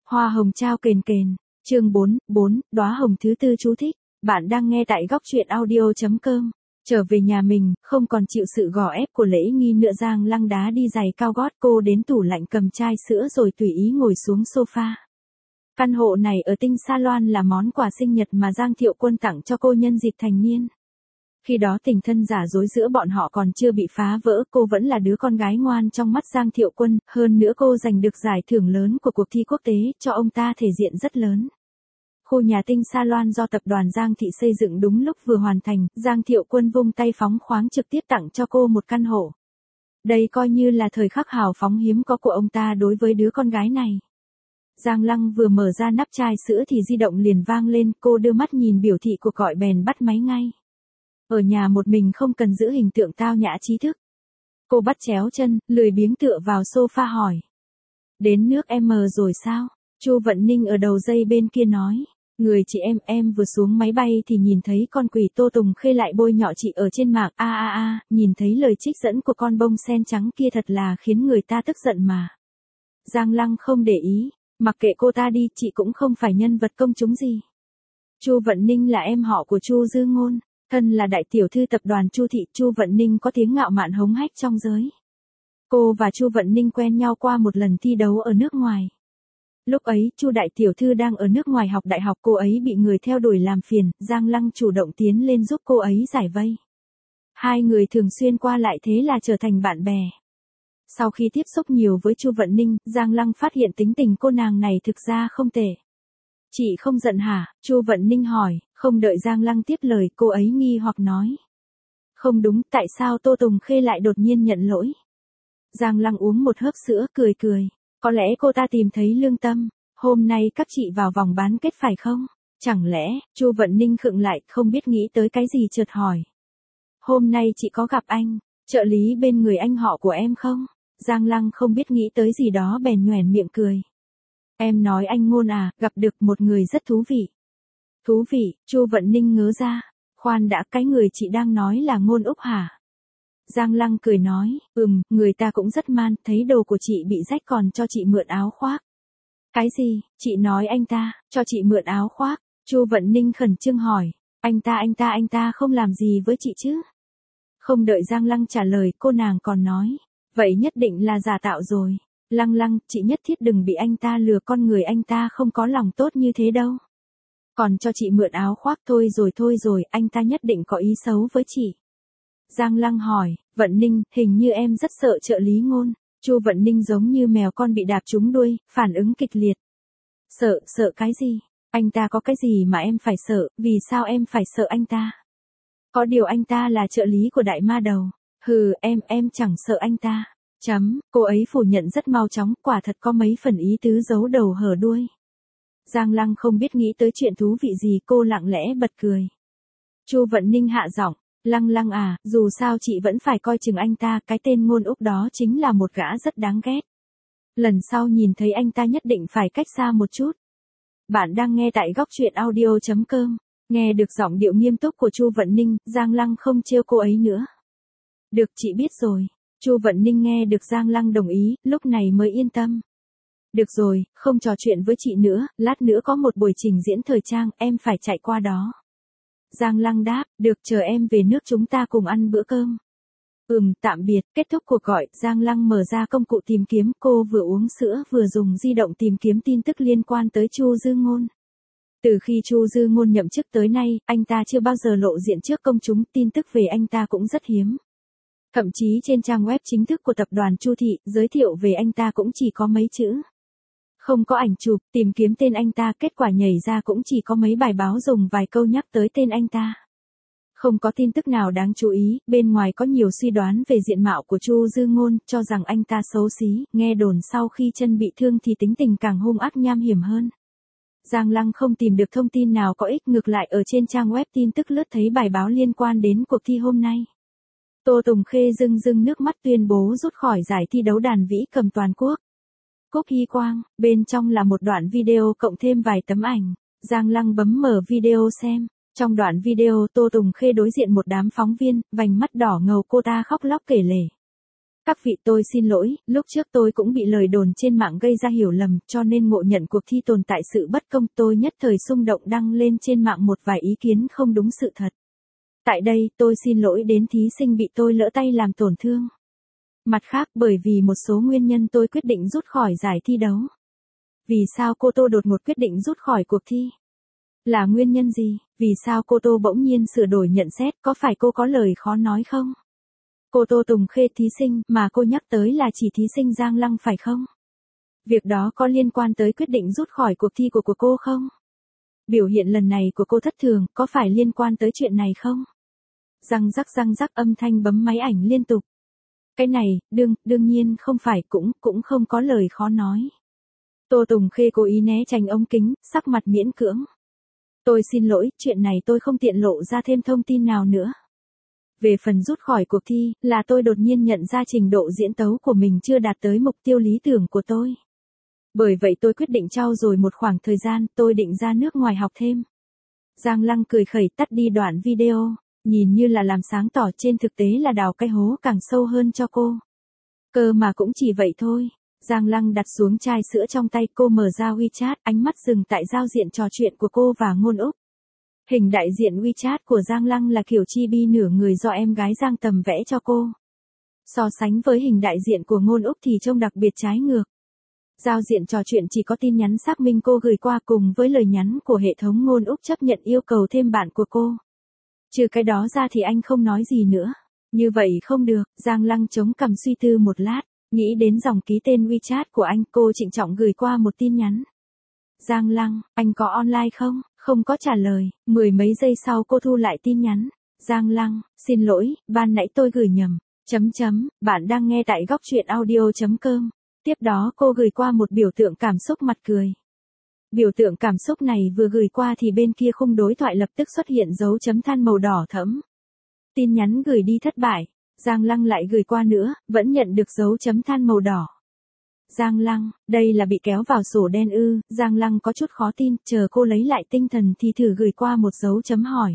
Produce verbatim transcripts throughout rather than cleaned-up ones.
Hoa hồng trao kền kền, chương bốn, bốn, đóa hồng thứ tư chú thích. Bạn đang nghe tại góc truyện audio chấm com. Trở về nhà mình, không còn chịu sự gò ép của Lễ Nghi nữa, Giang Lăng đá đi giày cao gót, cô đến tủ lạnh cầm chai sữa rồi tùy ý ngồi xuống sofa. Căn hộ này ở Tinh Salon là món quà sinh nhật mà Giang Thiệu Quân tặng cho cô nhân dịp thành niên. Khi đó tình thân giả dối giữa bọn họ còn chưa bị phá vỡ, cô vẫn là đứa con gái ngoan trong mắt Giang Thiệu Quân, hơn nữa cô giành được giải thưởng lớn của cuộc thi quốc tế, cho ông ta thể diện rất lớn. Khu nhà Tinh Salon do tập đoàn Giang Thị xây dựng đúng lúc vừa hoàn thành, Giang Thiệu Quân vung tay phóng khoáng trực tiếp tặng cho cô một căn hộ. Đây coi như là thời khắc hào phóng hiếm có của ông ta đối với đứa con gái này. Giang Lăng vừa mở ra nắp chai sữa thì di động liền vang lên, cô đưa mắt nhìn biểu thị cuộc gọi bèn bắt máy ngay. Ở nhà một mình không cần giữ hình tượng tao nhã trí thức. Cô bắt chéo chân, lười biếng tựa vào sofa hỏi. Đến nước em rồi sao? Chu Vận Ninh ở đầu dây bên kia nói. Người chị em, em vừa xuống máy bay thì nhìn thấy con quỷ Tô Tùng Khê lại bôi nhọ chị ở trên mạng. A a a, nhìn thấy lời trích dẫn của con bông sen trắng kia thật là khiến người ta tức giận mà. Giang Lăng không để ý, mặc kệ cô ta đi, chị cũng không phải nhân vật công chúng gì. Chu Vận Ninh là em họ của Chu Dư Ngôn. Thân là đại tiểu thư tập đoàn Chu Thị, Chu Vận Ninh có tiếng ngạo mạn hống hách trong giới. Cô và Chu Vận Ninh quen nhau qua một lần thi đấu ở nước ngoài. Lúc ấy, Chu đại tiểu thư đang ở nước ngoài học đại học, cô ấy bị người theo đuổi làm phiền, Giang Lăng chủ động tiến lên giúp cô ấy giải vây. Hai người thường xuyên qua lại, thế là trở thành bạn bè. Sau khi tiếp xúc nhiều với Chu Vận Ninh, Giang Lăng phát hiện tính tình cô nàng này thực ra không tệ. Chị không giận hả? Chu Vận Ninh hỏi, không đợi Giang Lăng tiếp lời, cô ấy nghi hoặc nói. Không đúng, tại sao Tô Tùng Khê lại đột nhiên nhận lỗi? Giang Lăng uống một hớp sữa, cười cười. Có lẽ cô ta tìm thấy lương tâm. Hôm nay các chị vào vòng bán kết phải không? Chẳng lẽ? Chu Vận Ninh khựng lại, không biết nghĩ tới cái gì chợt hỏi. Hôm nay chị có gặp anh, trợ lý bên người anh họ của em không? Giang Lăng không biết nghĩ tới gì đó bèn nhoẻn miệng cười. Em nói anh Ngôn à, gặp được một người rất thú vị. Thú vị? Chu Vận Ninh ngớ ra. Khoan đã, cái người chị đang nói là Ngôn Úc hả? Giang Lăng cười nói, ừm, người ta cũng rất man, thấy đồ của chị bị rách còn cho chị mượn áo khoác. Cái gì? Chị nói anh ta, cho chị mượn áo khoác. Chu Vận Ninh khẩn trương hỏi, anh ta anh ta anh ta không làm gì với chị chứ? Không đợi Giang Lăng trả lời, cô nàng còn nói, vậy nhất định là giả tạo rồi. Lăng Lăng, chị nhất thiết đừng bị anh ta lừa, con người anh ta không có lòng tốt như thế đâu. Còn cho chị mượn áo khoác, thôi rồi thôi rồi, anh ta nhất định có ý xấu với chị. Giang Lăng hỏi, Vận Ninh, hình như em rất sợ trợ lý Ngôn. Chu Vận Ninh giống như mèo con bị đạp trúng đuôi, phản ứng kịch liệt. Sợ, sợ cái gì? Anh ta có cái gì mà em phải sợ, vì sao em phải sợ anh ta? Có điều anh ta là trợ lý của đại ma đầu. Hừ, em, em chẳng sợ anh ta. Chấm, cô ấy phủ nhận rất mau chóng, quả thật có mấy phần ý tứ giấu đầu hở đuôi. Giang Lăng không biết nghĩ tới chuyện thú vị gì, cô lặng lẽ bật cười. Chu Vận Ninh hạ giọng, Lăng Lăng à, dù sao chị vẫn phải coi chừng anh ta, cái tên Ngôn Úc đó chính là một gã rất đáng ghét. Lần sau nhìn thấy anh ta nhất định phải cách xa một chút. Bạn đang nghe tại góc truyện audio chấm com, nghe được giọng điệu nghiêm túc của Chu Vận Ninh, Giang Lăng không trêu cô ấy nữa. Được, chị biết rồi. Chu Vận Ninh nghe được Giang Lăng đồng ý, lúc này mới yên tâm. Được rồi, không trò chuyện với chị nữa, lát nữa có một buổi trình diễn thời trang, em phải chạy qua đó. Giang Lăng đáp, được, chờ em về nước chúng ta cùng ăn bữa cơm. Ừm, tạm biệt. Kết thúc cuộc gọi, Giang Lăng mở ra công cụ tìm kiếm, cô vừa uống sữa vừa dùng di động tìm kiếm tin tức liên quan tới Chu Dư Ngôn. Từ khi Chu Dư Ngôn nhậm chức tới nay, anh ta chưa bao giờ lộ diện trước công chúng, tin tức về anh ta cũng rất hiếm. Thậm chí trên trang web chính thức của tập đoàn Chu Thị, giới thiệu về anh ta cũng chỉ có mấy chữ. Không có ảnh chụp, tìm kiếm tên anh ta, kết quả nhảy ra cũng chỉ có mấy bài báo dùng vài câu nhắc tới tên anh ta. Không có tin tức nào đáng chú ý, bên ngoài có nhiều suy đoán về diện mạo của Chu Dư Ngôn, cho rằng anh ta xấu xí, nghe đồn sau khi chân bị thương thì tính tình càng hung ác nham hiểm hơn. Giang Lăng không tìm được thông tin nào có ích, ngược lại ở trên trang web tin tức lướt thấy bài báo liên quan đến cuộc thi hôm nay. Tô Tùng Khê rưng rưng nước mắt tuyên bố rút khỏi giải thi đấu đàn vĩ cầm toàn quốc. Cúc Hy Quang, bên trong là một đoạn video cộng thêm vài tấm ảnh. Giang Lăng bấm mở video xem. Trong đoạn video Tô Tùng Khê đối diện một đám phóng viên, vành mắt đỏ ngầu, cô ta khóc lóc kể lể. Các vị tôi xin lỗi, lúc trước tôi cũng bị lời đồn trên mạng gây ra hiểu lầm, cho nên ngộ nhận cuộc thi tồn tại sự bất công, tôi nhất thời xung động đăng lên trên mạng một vài ý kiến không đúng sự thật. Tại đây, tôi xin lỗi đến thí sinh bị tôi lỡ tay làm tổn thương. Mặt khác, bởi vì một số nguyên nhân tôi quyết định rút khỏi giải thi đấu. Vì sao cô Tô đột ngột quyết định rút khỏi cuộc thi? Là nguyên nhân gì? Vì sao cô Tô bỗng nhiên sửa đổi nhận xét, có phải cô có lời khó nói không? Cô Tô Tùng Khê thí sinh mà cô nhắc tới là chỉ thí sinh Giang Lăng phải không? Việc đó có liên quan tới quyết định rút khỏi cuộc thi của của cô không? Biểu hiện lần này của cô thất thường, có phải liên quan tới chuyện này không? Răng rắc răng rắc âm thanh bấm máy ảnh liên tục. Cái này, đương, đương nhiên không phải, cũng, cũng không có lời khó nói. Tô Tùng Khê cố ý né tránh ống kính, sắc mặt miễn cưỡng. Tôi xin lỗi, chuyện này tôi không tiện lộ ra thêm thông tin nào nữa. Về phần rút khỏi cuộc thi, là tôi đột nhiên nhận ra trình độ diễn tấu của mình chưa đạt tới mục tiêu lý tưởng của tôi. Bởi vậy tôi quyết định trau dồi một khoảng thời gian, tôi định ra nước ngoài học thêm. Giang Lăng cười khẩy tắt đi đoạn video, nhìn như là làm sáng tỏ, trên thực tế là đào cái hố càng sâu hơn cho cô. Cơ mà cũng chỉ vậy thôi. Giang Lăng đặt xuống chai sữa trong tay, cô mở ra WeChat, ánh mắt dừng tại giao diện trò chuyện của cô và Ngôn Úc. Hình đại diện WeChat của Giang Lăng là kiểu chibi nửa người do em gái Giang Tầm vẽ cho cô. So sánh với hình đại diện của Ngôn Úc thì trông đặc biệt trái ngược. Giao diện trò chuyện chỉ có tin nhắn xác minh cô gửi qua cùng với lời nhắn của hệ thống Ngôn Úc chấp nhận yêu cầu thêm bạn của cô. Trừ cái đó ra thì anh không nói gì nữa. Như vậy không được, Giang Lăng chống cằm suy tư một lát, nghĩ đến dòng ký tên WeChat của anh, cô trịnh trọng gửi qua một tin nhắn. Giang Lăng, anh có online không? Không có trả lời, mười mấy giây sau cô thu lại tin nhắn. Giang Lăng, xin lỗi, ban nãy tôi gửi nhầm. Chấm chấm, bạn đang nghe tại góc truyện audio chấm com. Tiếp đó cô gửi qua một biểu tượng cảm xúc mặt cười. Biểu tượng cảm xúc này vừa gửi qua thì bên kia khung đối thoại lập tức xuất hiện dấu chấm than màu đỏ thẫm. Tin nhắn gửi đi thất bại. Giang Lăng lại gửi qua nữa, vẫn nhận được dấu chấm than màu đỏ. Giang Lăng, đây là bị kéo vào sổ đen ư? Giang Lăng có chút khó tin, chờ cô lấy lại tinh thần thì thử gửi qua một dấu chấm hỏi.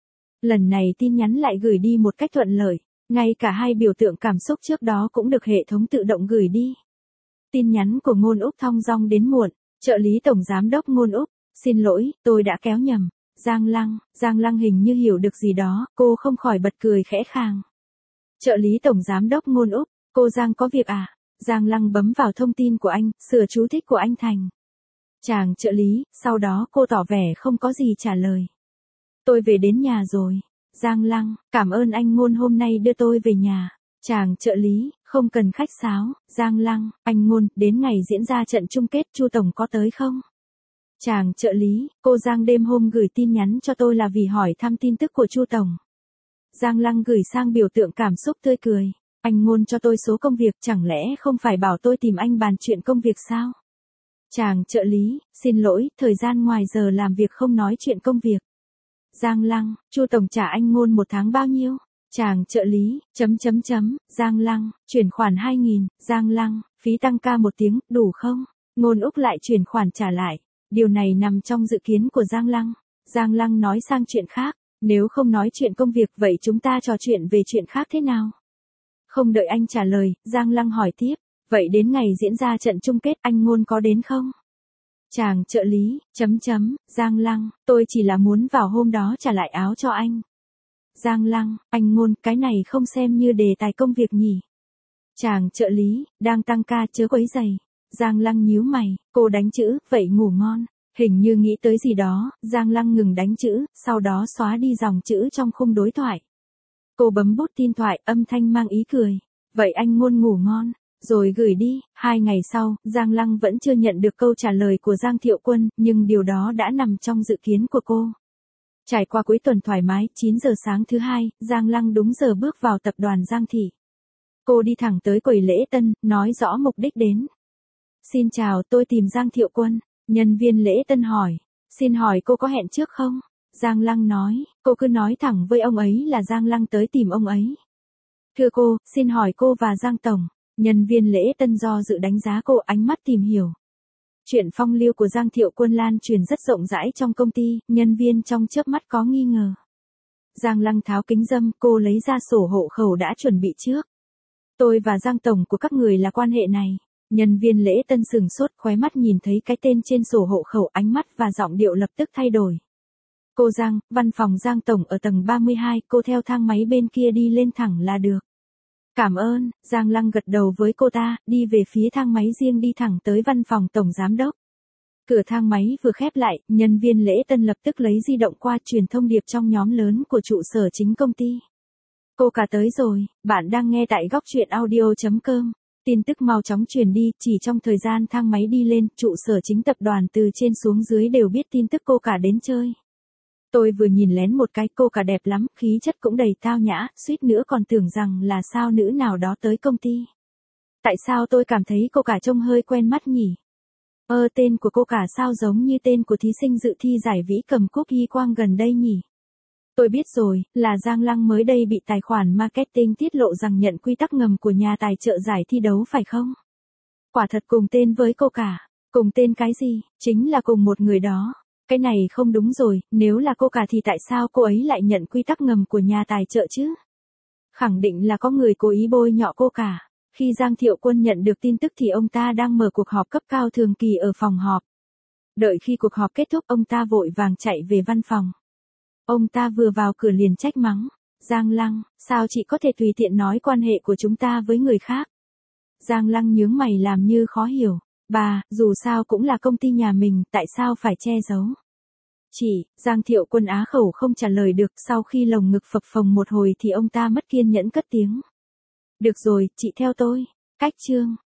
Lần này tin nhắn lại gửi đi một cách thuận lợi, ngay cả hai biểu tượng cảm xúc trước đó cũng được hệ thống tự động gửi đi. Tin nhắn của Ngôn Úc thong dong đến muộn, trợ lý tổng giám đốc Ngôn Úc, xin lỗi, tôi đã kéo nhầm. Giang Lăng, Giang Lăng hình như hiểu được gì đó, cô không khỏi bật cười khẽ khàng. Trợ lý tổng giám đốc Ngôn Úc, cô Giang có việc à? Giang Lăng bấm vào thông tin của anh, sửa chú thích của anh thành chàng trợ lý, sau đó cô tỏ vẻ không có gì trả lời. Tôi về đến nhà rồi. Giang Lăng, cảm ơn anh Ngôn hôm nay đưa tôi về nhà. Chàng trợ lý, không cần khách sáo. Giang Lăng, anh Ngôn, đến ngày diễn ra trận chung kết Chu Tổng có tới không? Chàng trợ lý, cô Giang đêm hôm gửi tin nhắn cho tôi là vì hỏi thăm tin tức của Chu Tổng. Giang Lăng gửi sang biểu tượng cảm xúc tươi cười. Anh Ngôn cho tôi số công việc, chẳng lẽ không phải bảo tôi tìm anh bàn chuyện công việc sao? Chàng trợ lý, xin lỗi, thời gian ngoài giờ làm việc không nói chuyện công việc. Giang Lăng, Chu Tổng trả anh Ngôn một tháng bao nhiêu? Chàng trợ lý, chấm chấm chấm, Giang Lăng, chuyển khoản hai nghìn, Giang Lăng, phí tăng ca một tiếng, đủ không? Ngôn Úc lại chuyển khoản trả lại. Điều này nằm trong dự kiến của Giang Lăng. Giang Lăng nói sang chuyện khác, nếu không nói chuyện công việc vậy chúng ta trò chuyện về chuyện khác thế nào? Không đợi anh trả lời, Giang Lăng hỏi tiếp, vậy đến ngày diễn ra trận chung kết anh Ngôn có đến không? Chàng trợ lý, chấm chấm, Giang Lăng, tôi chỉ là muốn vào hôm đó trả lại áo cho anh. Giang Lăng, anh Ngôn, cái này không xem như đề tài công việc nhỉ? Chàng trợ lý, đang tăng ca chớ quấy rầy. Giang Lăng nhíu mày, cô đánh chữ, vậy ngủ ngon. Hình như nghĩ tới gì đó, Giang Lăng ngừng đánh chữ, sau đó xóa đi dòng chữ trong khung đối thoại. Cô bấm bút tin thoại, âm thanh mang ý cười. Vậy anh Ngôn ngủ ngon, rồi gửi đi. Hai ngày sau, Giang Lăng vẫn chưa nhận được câu trả lời của Giang Thiệu Quân, nhưng điều đó đã nằm trong dự kiến của cô. Trải qua cuối tuần thoải mái, chín giờ sáng thứ hai, Giang Lăng đúng giờ bước vào tập đoàn Giang Thị. Cô đi thẳng tới quầy lễ tân, nói rõ mục đích đến. Xin chào, tôi tìm Giang Thiệu Quân. Nhân viên lễ tân hỏi. Xin hỏi cô có hẹn trước không? Giang Lăng nói, cô cứ nói thẳng với ông ấy là Giang Lăng tới tìm ông ấy. Thưa cô, xin hỏi cô và Giang Tổng. Nhân viên lễ tân do dự đánh giá cô, ánh mắt tìm hiểu. Chuyện phong lưu của Giang Thiệu Quân lan truyền rất rộng rãi trong công ty, nhân viên trong chớp mắt có nghi ngờ. Giang Lăng tháo kính râm, cô lấy ra sổ hộ khẩu đã chuẩn bị trước. Tôi và Giang Tổng của các người là quan hệ này. Nhân viên lễ tân sừng sốt, khóe mắt nhìn thấy cái tên trên sổ hộ khẩu, ánh mắt và giọng điệu lập tức thay đổi. Cô Giang, văn phòng Giang Tổng ở tầng ba mươi hai, cô theo thang máy bên kia đi lên thẳng là được. Cảm ơn, Giang Lăng gật đầu với cô ta, đi về phía thang máy riêng đi thẳng tới văn phòng Tổng Giám Đốc. Cửa thang máy vừa khép lại, nhân viên lễ tân lập tức lấy di động qua truyền thông điệp trong nhóm lớn của trụ sở chính công ty. Cô cả tới rồi, bạn đang nghe tại góc truyện audio chấm com. Tin tức mau chóng truyền đi, chỉ trong thời gian thang máy đi lên, trụ sở chính tập đoàn từ trên xuống dưới đều biết tin tức cô cả đến chơi. Tôi vừa nhìn lén một cái, cô cả đẹp lắm, khí chất cũng đầy tao nhã, suýt nữa còn tưởng rằng là sao nữ nào đó tới công ty. Tại sao tôi cảm thấy cô cả trông hơi quen mắt nhỉ? Ơ tên của cô cả sao giống như tên của thí sinh dự thi giải vĩ cầm cúp Hy Quang gần đây nhỉ? Tôi biết rồi, là Giang Lăng mới đây bị tài khoản marketing tiết lộ rằng nhận quy tắc ngầm của nhà tài trợ giải thi đấu phải không? Quả thật cùng tên với cô cả. Cùng tên cái gì? Chính là cùng một người đó. Cái này không đúng rồi, nếu là cô cả thì tại sao cô ấy lại nhận quy tắc ngầm của nhà tài trợ chứ? Khẳng định là có người cố ý bôi nhọ cô cả. Khi Giang Thiệu Quân nhận được tin tức thì ông ta đang mở cuộc họp cấp cao thường kỳ ở phòng họp. Đợi khi cuộc họp kết thúc, ông ta vội vàng chạy về văn phòng. Ông ta vừa vào cửa liền trách mắng. Giang Lăng, sao chị có thể tùy tiện nói quan hệ của chúng ta với người khác? Giang Lăng nhướng mày làm như khó hiểu. Bà, dù sao cũng là công ty nhà mình, tại sao phải che giấu? Chị, Giang Thiệu Quân á khẩu không trả lời được, sau khi lồng ngực phập phồng một hồi thì ông ta mất kiên nhẫn cất tiếng. Được rồi, chị theo tôi. Cách chương.